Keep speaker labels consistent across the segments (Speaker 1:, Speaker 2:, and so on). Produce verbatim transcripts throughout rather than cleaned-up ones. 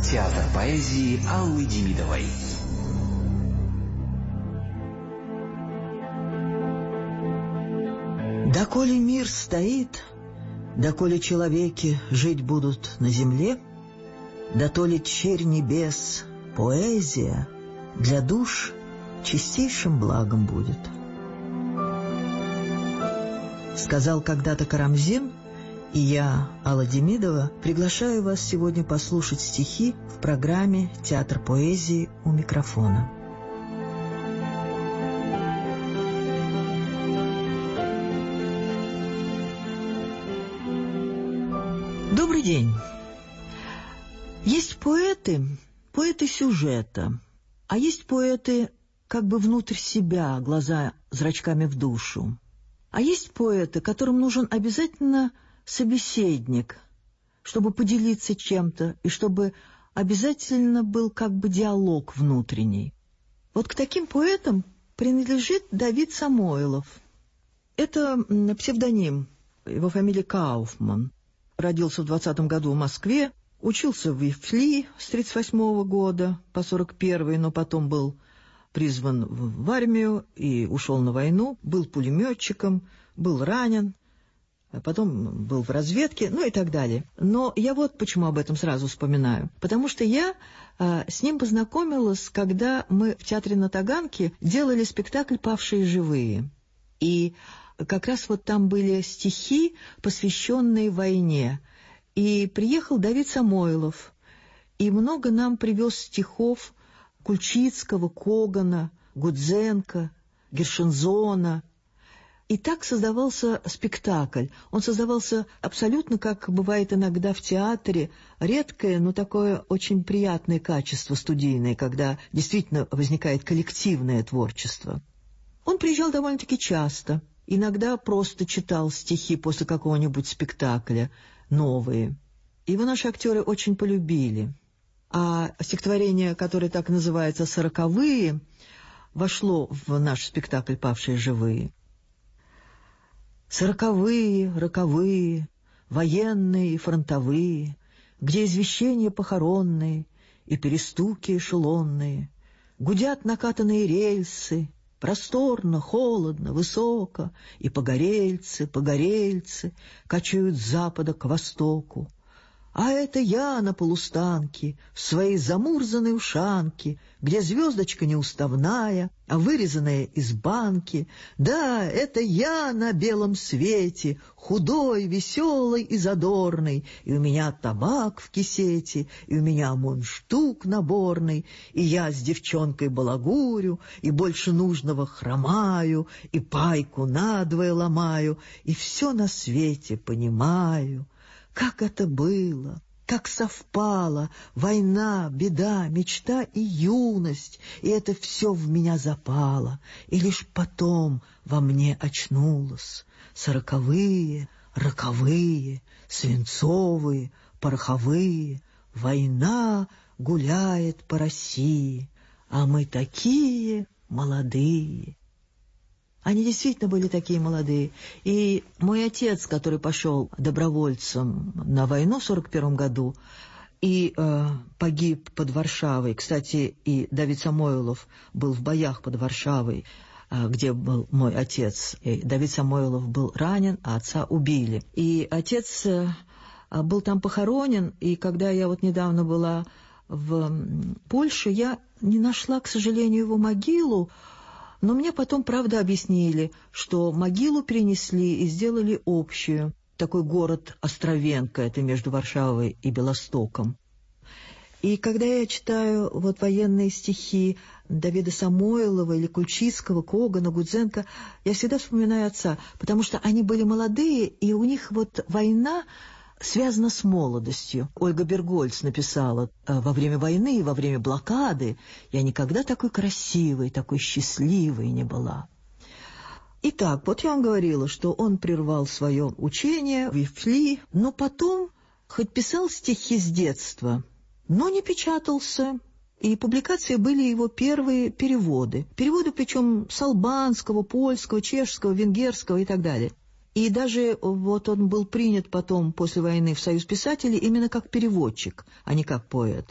Speaker 1: Театр поэзии Аллы Демидовой.
Speaker 2: Доколе мир стоит, доколе человеки жить будут на земле, дотоле черь небес, поэзия для душ чистейшим благом будет. Сказал когда-то Карамзин, и я, Алла Демидова, приглашаю вас сегодня послушать стихи в программе «Театр поэзии» у микрофона. Добрый день. Есть поэты, поэты сюжета, а есть поэты как бы внутрь себя, глаза зрачками в душу. А есть поэты, которым нужен обязательно собеседник, чтобы поделиться чем-то, и чтобы обязательно был как бы диалог внутренний. Вот к таким поэтам принадлежит Давид Самойлов. Это псевдоним, его фамилия Кауфман. Родился в двадцатом году в Москве, учился в ИФЛИ с тридцать восьмого года по сорок первый, но потом был призван в армию и ушел на войну, был пулеметчиком, был ранен, а потом был в разведке, ну и так далее. Но я вот почему об этом сразу вспоминаю. Потому что я а, с ним познакомилась, когда мы в театре на Таганке делали спектакль «Павшие живые». И как раз вот там были стихи, посвященные войне. И приехал Давид Самойлов, и много нам привез стихов Кульчицкого, Когана, Гудзенко, Гершензона. И так создавался спектакль. Он создавался абсолютно, как бывает иногда в театре, редкое, но такое очень приятное качество студийное, когда действительно возникает коллективное творчество. Он приезжал довольно-таки часто. Иногда просто читал стихи после какого-нибудь спектакля, новые. Его наши актеры очень полюбили. А стихотворение, которое так называется «Сороковые», вошло в наш спектакль «Павшие живые». Сороковые, роковые, военные и фронтовые, где извещения похоронные и перестуки эшелонные, гудят накатанные рельсы, просторно, холодно, высоко, и погорельцы, погорельцы качают с запада к востоку. А это я на полустанке, в своей замурзанной ушанке, где звездочка неуставная, а вырезанная из банки. Да, это я на белом свете, худой, веселый и задорный, и у меня табак в кисете, и у меня мундштук наборный, и я с девчонкой балагурю, и больше нужного хромаю, и пайку надвое ломаю, и все на свете понимаю. Как это было, как совпало, война, беда, мечта и юность, и это все в меня запало, и лишь потом во мне очнулось. Сороковые, роковые, свинцовые, пороховые, война гуляет по России, а мы такие молодые. Они действительно были такие молодые. И мой отец, который пошел добровольцем на войну в сорок первом году и э, погиб под Варшавой. Кстати, и Давид Самойлов был в боях под Варшавой, э, где был мой отец. И Давид Самойлов был ранен, а отца убили. И отец э, был там похоронен, и когда я вот недавно была в Польше, я не нашла, к сожалению, его могилу. Но мне потом, правда, объяснили, что могилу перенесли и сделали общую. Такой город Островенко, это между Варшавой и Белостоком. И когда я читаю вот военные стихи Давида Самойлова или Кульчицкого, Когана, Гудзенко, я всегда вспоминаю отца, потому что они были молодые, и у них вот война связана с молодостью. Ольга Бергольц написала: «Во время войны и во время блокады я никогда такой красивой, такой счастливой не была». Итак, вот я вам говорила, что он прервал свое учение в ИФЛИ, но потом, хоть писал стихи с детства, но не печатался. И публикации были его первые переводы. Переводы, причем с албанского, польского, чешского, венгерского и так далее. И даже вот он был принят потом, после войны, в Союз писателей именно как переводчик, а не как поэт.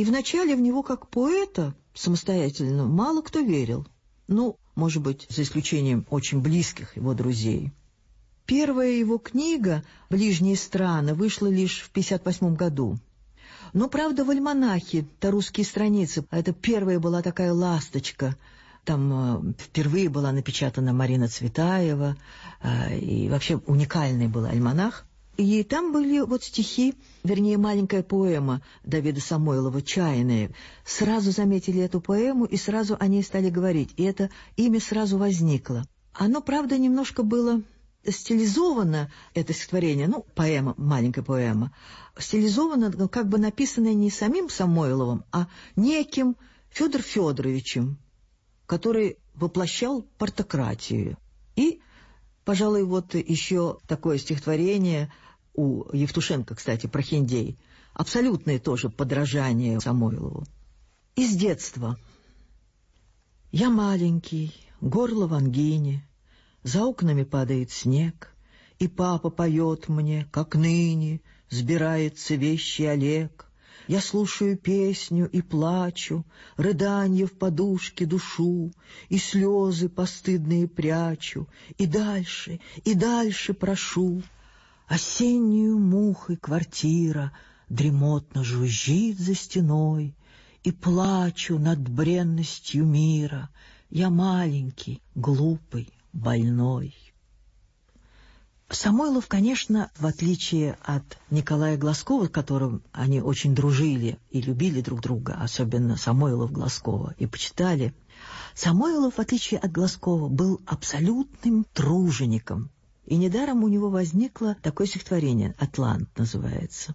Speaker 2: И вначале в него как поэта самостоятельно мало кто верил. Ну, может быть, за исключением очень близких его друзей. Первая его книга «Ближние страны» вышла лишь в пятьдесят восьмом году. Но, правда, в альманахе «Это русские страницы» это первая была такая ласточка. Там э, впервые была напечатана Марина Цветаева, э, и вообще уникальный был альманах. И там были вот стихи, вернее, маленькая поэма Давида Самойлова «Чайные». Сразу заметили эту поэму, и сразу о ней стали говорить. И это имя сразу возникло. Оно, правда, немножко было стилизовано, это стихотворение, ну, поэма, маленькая поэма, стилизовано, ну, как бы написанное не самим Самойловым, а неким Федором Федоровичем, который воплощал партократию. И, пожалуй, вот еще такое стихотворение у Евтушенко, кстати, «Прохиндей», абсолютное тоже подражание Самойлову. Из детства. Я маленький, горло в ангине, за окнами падает снег, и папа поет мне, как ныне сбирается вещий Олег. Я слушаю песню и плачу, рыданье в подушке душу, и слезы постыдные прячу, и дальше, и дальше прошу. Осеннюю мухой квартира дремотно жужжит за стеной, и плачу над бренностью мира. Я маленький, глупый, больной. Самойлов, конечно, в отличие от Николая Глазкова, с которым они очень дружили и любили друг друга, особенно Самойлов Глазкова, и почитали, Самойлов, в отличие от Глазкова, был абсолютным тружеником. И недаром у него возникло такое стихотворение, «Атлант» называется.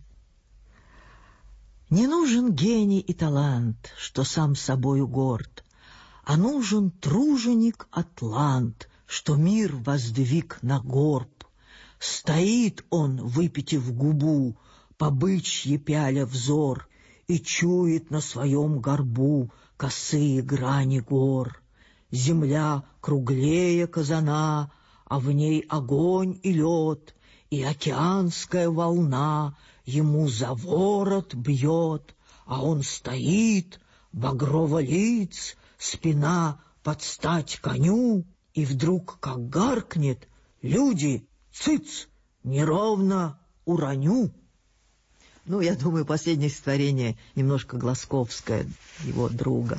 Speaker 2: «Не нужен гений и талант, что сам собою горд, а нужен труженик-атлант, что мир воздвиг на горб. Стоит он, выпитив губу, по бычьи пяля взор, и чует на своем горбу косые грани гор. Земля круглее казана, а в ней огонь и лед, и океанская волна ему за ворот бьет, а он стоит, багрово-лиц, спина под стать коню, и вдруг, как гаркнет: «Люди, цыц, неровно уроню!» Ну, я думаю, последнее стихотворение немножко глазковское, его друга.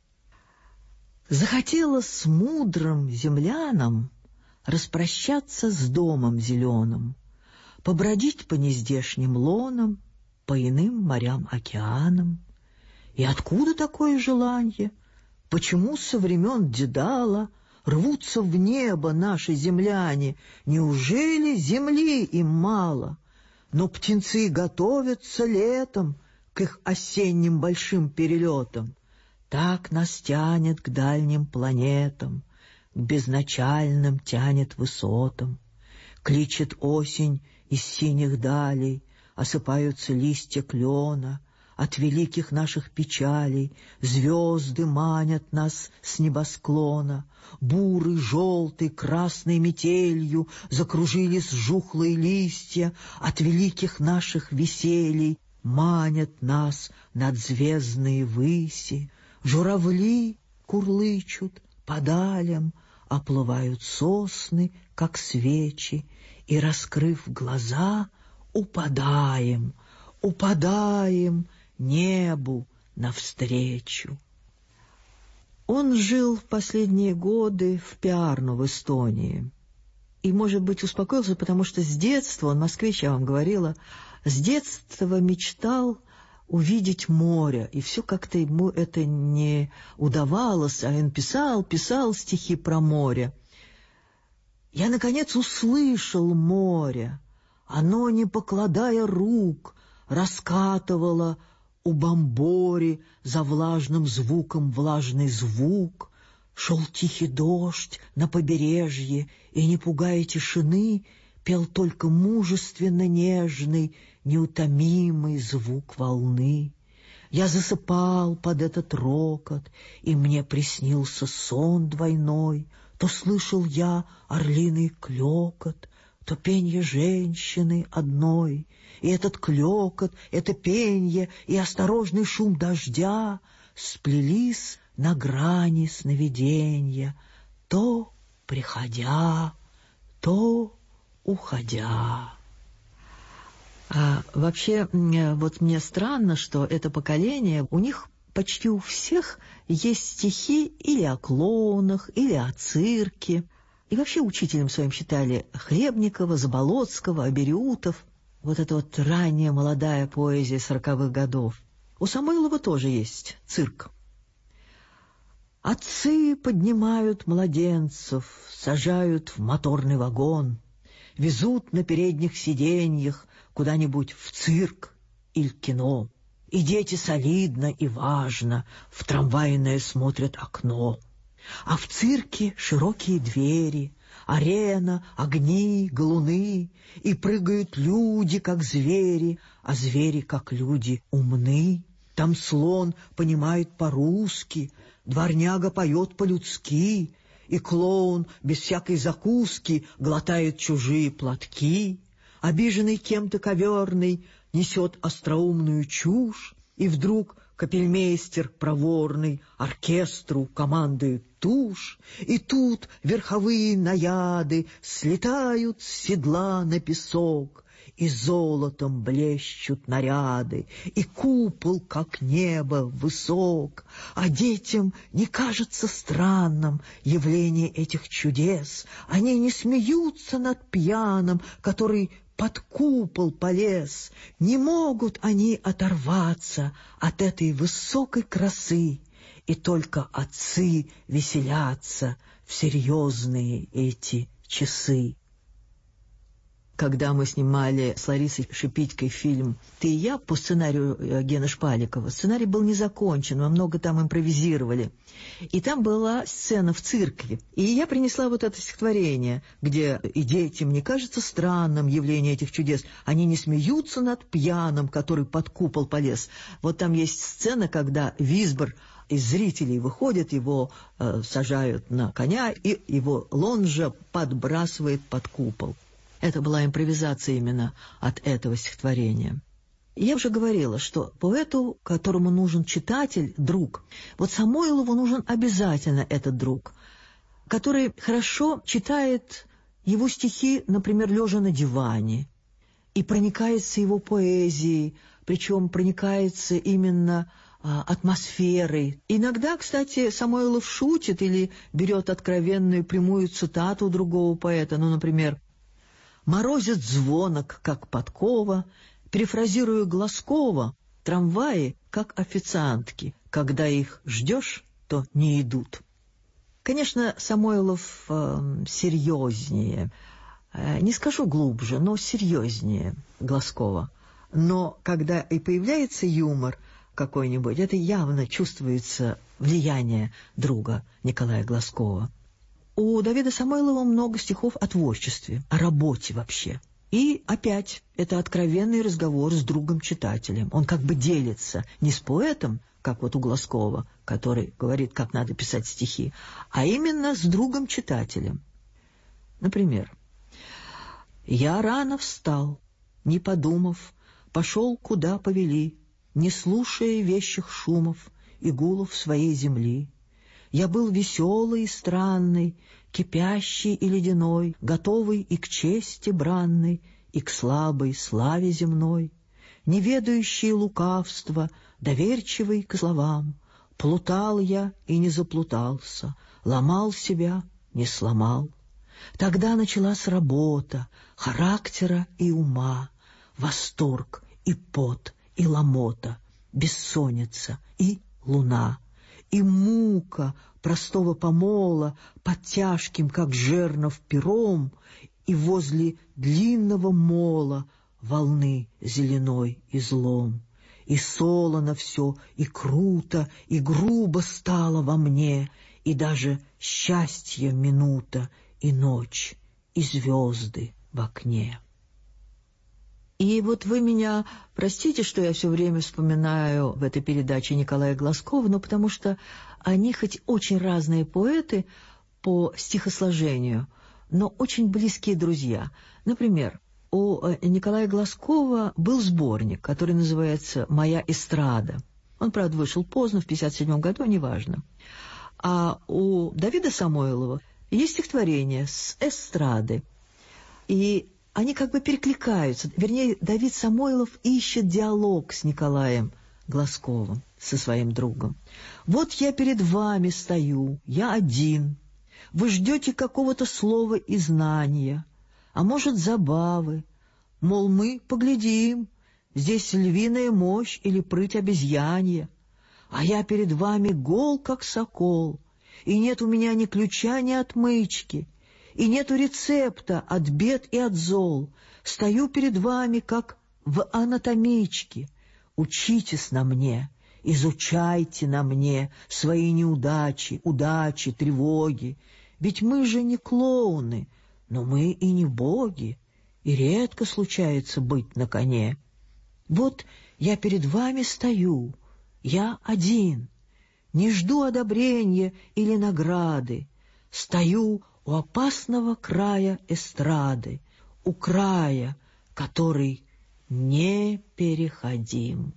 Speaker 2: Захотела с мудрым земляном распрощаться с домом зеленым, побродить по нездешним лонам, по иным морям-океанам. И откуда такое желание? Почему со времен Дедала рвутся в небо наши земляне? Неужели земли им мало? Но птенцы готовятся летом к их осенним большим перелетам. Так нас тянет к дальним планетам, к безначальным тянет высотам. Кличет осень из синих далей, осыпаются листья клена. От великих наших печалей звезды манят нас с небосклона. Бурый, желтый, красной метелью закружились жухлые листья. От великих наших веселий манят нас надзвездные выси. Журавли курлычут по далям, оплывают сосны, как свечи, и, раскрыв глаза, упадаем, упадаем небу навстречу. Он жил в последние годы в Пярну в Эстонии. И, может быть, успокоился, потому что с детства, он москвич, я вам говорила, с детства мечтал увидеть море, и все как-то ему это не удавалось, а он писал, писал стихи про море. Я, наконец, услышал море. Оно, не покладая рук, раскатывало у бамбори за влажным звуком влажный звук. Шел тихий дождь на побережье, и, не пугая тишины, пел только мужественно нежный, неутомимый звук волны. Я засыпал под этот рокот, и мне приснился сон двойной. То слышал я орлиный клёкот, то пенье женщины одной, и этот клёкот, это пенье, и осторожный шум дождя сплелись на грани сновиденья, то приходя, то уходя. А вообще, вот мне странно, что это поколение, у них почти у всех есть стихи или о клоунах, или о цирке. И вообще учителем своим считали Хлебникова, Заболоцкого, Абериутов. Вот это вот ранняя молодая поэзия сороковых годов. У Самойлова тоже есть цирк. Отцы поднимают младенцев, сажают в моторный вагон, везут на передних сиденьях куда-нибудь в цирк или кино. И дети солидно и важно в трамвайное смотрят окно. А в цирке широкие двери, арена, огни, галуны, и прыгают люди, как звери, а звери, как люди, умны. Там слон понимает по-русски, дворняга поет по-людски, и клоун без всякой закуски глотает чужие платки. Обиженный кем-то коверный несет остроумную чушь, и вдруг капельмейстер проворный оркестру командует тушь, и тут верховые наяды слетают с седла на песок, и золотом блещут наряды, и купол, как небо, высок. А детям не кажется странным явление этих чудес. Они не смеются над пьяным, который под купол полез. Не могут они оторваться от этой высокой красы, и только отцы веселятся в серьезные эти часы. Когда мы снимали с Ларисой Шипитькой фильм «Ты и я» по сценарию Гены Шпаликова, сценарий был не закончен, мы много там импровизировали. И там была сцена в цирке. И я принесла вот это стихотворение, где и детям не кажется странным явление этих чудес. Они не смеются над пьяным, который под купол полез. Вот там есть сцена, когда Висбор из зрителей выходит, его э, сажают на коня, и его лонжа подбрасывает под купол. Это была импровизация именно от этого стихотворения. Я уже говорила, что поэту, которому нужен читатель, друг, вот Самойлову нужен обязательно этот друг, который хорошо читает его стихи, например, лежа на диване, и проникается его поэзией, причем проникается именно а, атмосферой. Иногда, кстати, Самойлов шутит или берет откровенную прямую цитату другого поэта, ну, например, «Морозит звонок, как подкова, перефразируя Глазкова, трамваи, как официантки, когда их ждешь, то не идут». Конечно, Самойлов э, серьезнее, э, не скажу глубже, но серьезнее Глазкова. Но когда и появляется юмор какой-нибудь, это явно чувствуется влияние друга Николая Глазкова. У Давида Самойлова много стихов о творчестве, о работе вообще. И опять это откровенный разговор с другом-читателем. Он как бы делится не с поэтом, как вот у Глазкова, который говорит, как надо писать стихи, а именно с другом-читателем. Например, «Я рано встал, не подумав, пошел, куда повели, не слушая вещих шумов и гулов своей земли. Я был веселый и странный, кипящий и ледяной, готовый и к чести бранной, и к слабой славе земной, не ведающий лукавства, доверчивый к словам. Плутал я и не заплутался, ломал себя, не сломал. Тогда началась работа характера и ума, восторг и пот, и ломота, бессонница и луна. И мука простого помола под тяжким, как жернов, пером, и возле длинного мола волны зеленой излом. И солоно все, и круто, и грубо стало во мне, и даже счастье минута, и ночь, и звезды в окне». И вот вы меня простите, что я все время вспоминаю в этой передаче Николая Глазкова, но потому что они хоть очень разные поэты по стихосложению, но очень близкие друзья. Например, у Николая Глазкова был сборник, который называется «Моя эстрада». Он, правда, вышел поздно, в пятьдесят седьмом году, неважно. А у Давида Самойлова есть стихотворение «С эстрады». И они как бы перекликаются. Вернее, Давид Самойлов ищет диалог с Николаем Глазковым, со своим другом. «Вот я перед вами стою, я один. Вы ждете какого-то слова и знания, а может, забавы. Мол, мы поглядим, здесь львиная мощь или прыть обезьянья. А я перед вами гол, как сокол, и нет у меня ни ключа, ни отмычки, и нету рецепта от бед и от зол. Стою перед вами, как в анатомичке. Учитесь на мне, изучайте на мне свои неудачи, удачи, тревоги. Ведь мы же не клоуны, но мы и не боги, и редко случается быть на коне. Вот я перед вами стою, я один, не жду одобрения или награды, стою у опасного края эстрады, у края, который непереходим».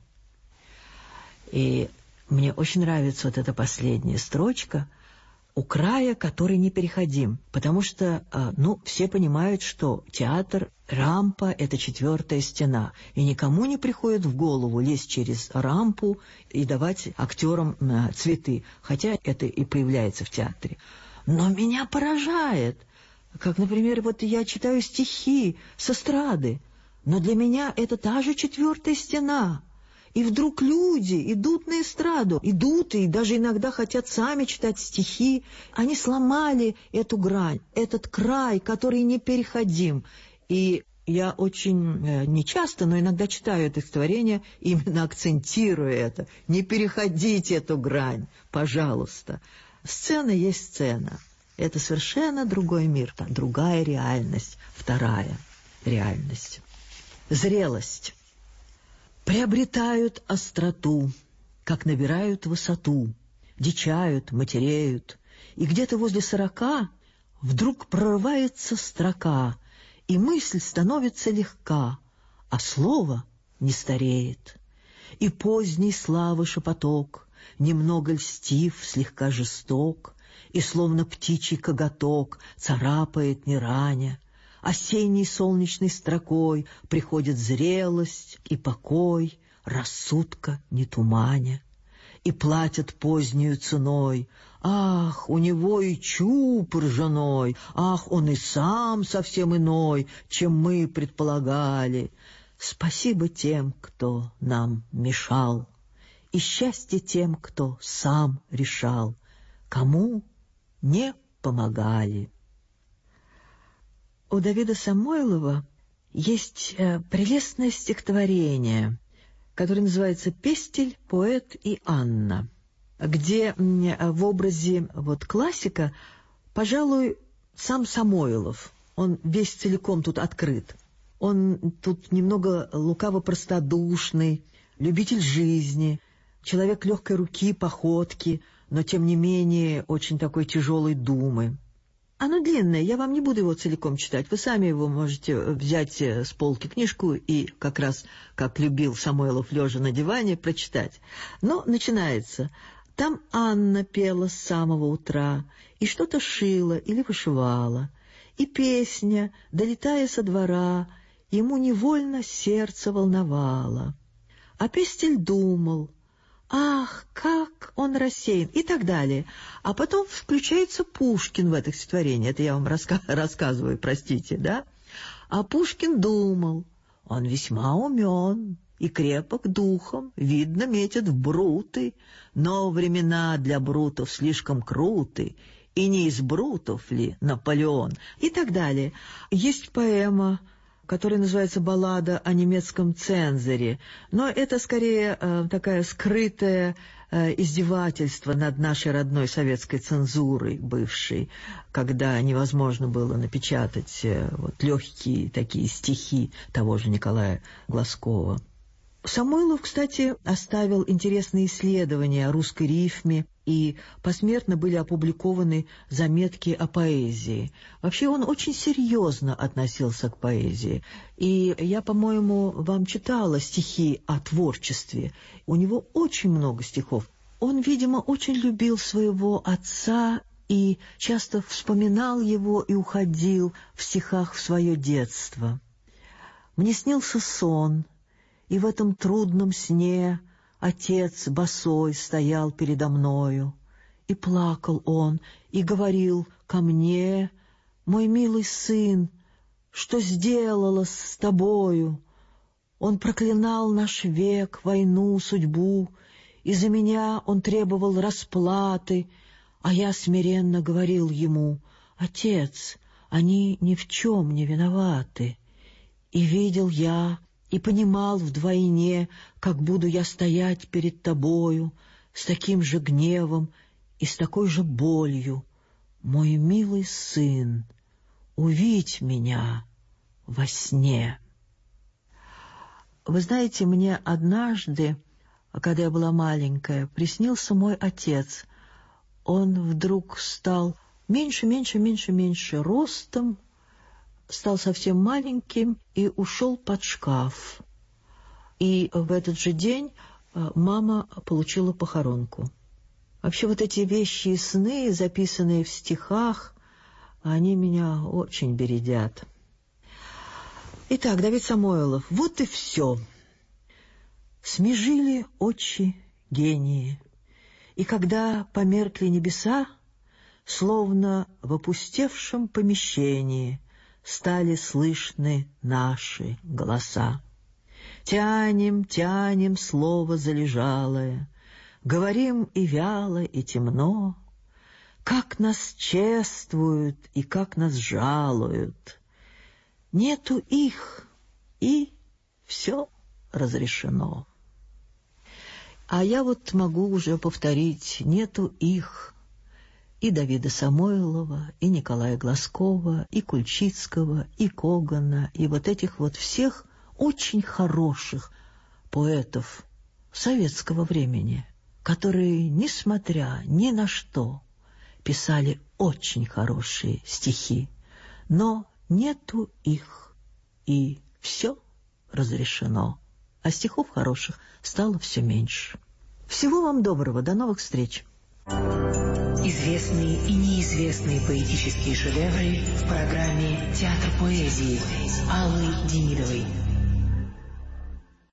Speaker 2: И мне очень нравится вот эта последняя строчка «у края, который непереходим», потому что, ну, все понимают, что театр, рампа — это четвертая стена, и никому не приходит в голову лезть через рампу и давать актерам цветы, хотя это и появляется в театре. Но меня поражает, как, например, вот я читаю стихи с эстрады, но для меня это та же четвертая стена. И вдруг люди идут на эстраду, идут и даже иногда хотят сами читать стихи. Они сломали эту грань, этот край, который непереходим. И я очень нечасто, но иногда читаю это стихотворение, именно акцентируя это. Не переходите эту грань, пожалуйста. Сцена есть сцена. Это совершенно другой мир, другая реальность, вторая реальность. Зрелость. Приобретают остроту, как набирают высоту, дичают, матереют, и где-то возле сорока вдруг прорывается строка, и мысль становится легка, а слово не стареет. И поздней славы шепоток, немного льстив, слегка жесток, и словно птичий коготок царапает не раня. Осенней солнечной строкой приходит зрелость и покой, рассудка не туманя. И платят позднюю ценой. Ах, у него и чуб ржаной, ах, он и сам совсем иной, чем мы предполагали. Спасибо тем, кто нам мешал, и счастье тем, кто сам решал, кому не помогали. У Давида Самойлова есть э, прелестное стихотворение, которое называется «Пестель, поэт и Анна», где э, в образе вот, классика, пожалуй, сам Самойлов, он весь целиком тут открыт. Он тут немного лукаво-простодушный, любитель жизни, человек легкой руки, походки, но, тем не менее, очень такой тяжелой думы. Оно длинное, я вам не буду его целиком читать. Вы сами его можете взять с полки книжку и как раз, как любил Самойлов, лежа на диване, прочитать. Но начинается. Там Анна пела с самого утра, и что-то шила или вышивала. И песня, долетая со двора, ему невольно сердце волновало. А Пестель думал: ах, как он рассеян, и так далее. А потом включается Пушкин в это стихотворение. Это я вам раска- рассказываю, простите, да? А Пушкин думал: он весьма умен и крепок духом, видно, метит в бруты, но времена для брутов слишком круты, и не из брутов ли Наполеон? И так далее. Есть поэма, которая называется «Баллада о немецком цензоре». Но это скорее э, такая скрытое э, издевательство над нашей родной советской цензурой бывшей, когда невозможно было напечатать э, вот, легкие такие стихи того же Николая Глазкова. Самойлов, кстати, оставил интересные исследования о русской рифме, и посмертно были опубликованы заметки о поэзии. Вообще он очень серьезно относился к поэзии. И я, по-моему, вам читала стихи о творчестве. У него очень много стихов. Он, видимо, очень любил своего отца и часто вспоминал его и уходил в стихах в свое детство. «Мне снился сон, и в этом трудном сне отец босой стоял передо мною, и плакал он, и говорил ко мне: мой милый сын, что сделалось с тобою? Он проклинал наш век, войну, судьбу, и за меня он требовал расплаты, а я смиренно говорил ему: отец, они ни в чем не виноваты. И видел я, и понимал вдвойне, как буду я стоять перед тобою с таким же гневом и с такой же болью. Мой милый сын, увидь меня во сне». Вы знаете, мне однажды, когда я была маленькая, приснился мой отец. Он вдруг стал меньше, меньше, меньше, меньше ростом, стал совсем маленьким и ушел под шкаф. И в этот же день мама получила похоронку. Вообще вот эти вещи и сны, записанные в стихах, они меня очень бередят. Итак, Давид Самойлов, вот и все. Смежили очи гении, и когда померкли небеса, словно в опустевшем помещении стали слышны наши голоса. Тянем, тянем слово залежалое, говорим и вяло, и темно, как нас чествуют и как нас жалуют. Нету их, и все разрешено. А я вот могу уже повторить: нету их, и Давида Самойлова, и Николая Глазкова, и Кульчицкого, и Когана, и вот этих вот всех очень хороших поэтов советского времени, которые, несмотря ни на что, писали очень хорошие стихи, но нету их, и все разрешено, а стихов хороших стало все меньше. Всего вам доброго, до новых встреч!
Speaker 1: Известные и неизвестные поэтические шедевры в программе «Театр поэзии» Аллы Демидовой.